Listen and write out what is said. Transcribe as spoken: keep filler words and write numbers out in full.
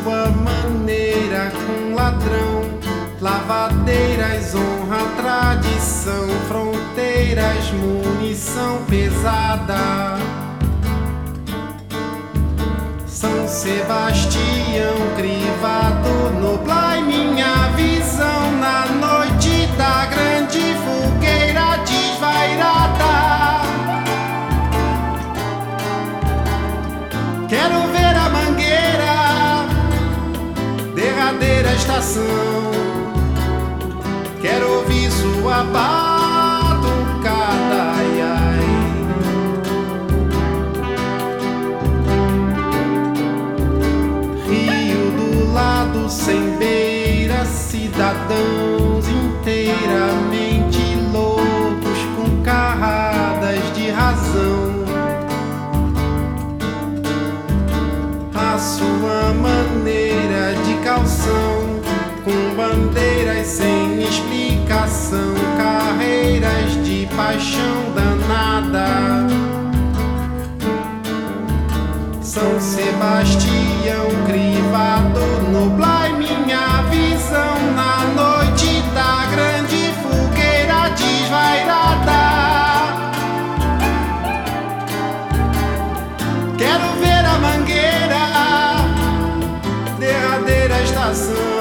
sua maneira com ladrão. Lavadeiras, honra, tradição, fronteiras, munição pesada. São Sebastião, crivado, nublai minha visão na noite da grande fogueira desvairada. Quero ver a Mangueira, derradeira estação. Quero ouvir sua batucada, ai, ai. Rio do lado sem beira, cidadãos inteiramente loucos com carradas de razão. A sua maneira de calção, com bandeiras sem explicação, carreiras de paixão danada. São Sebastião, crivado, nublai minha visão na noite da grande fogueira desvairada. Quero ver a Mangueira, derradeira estação.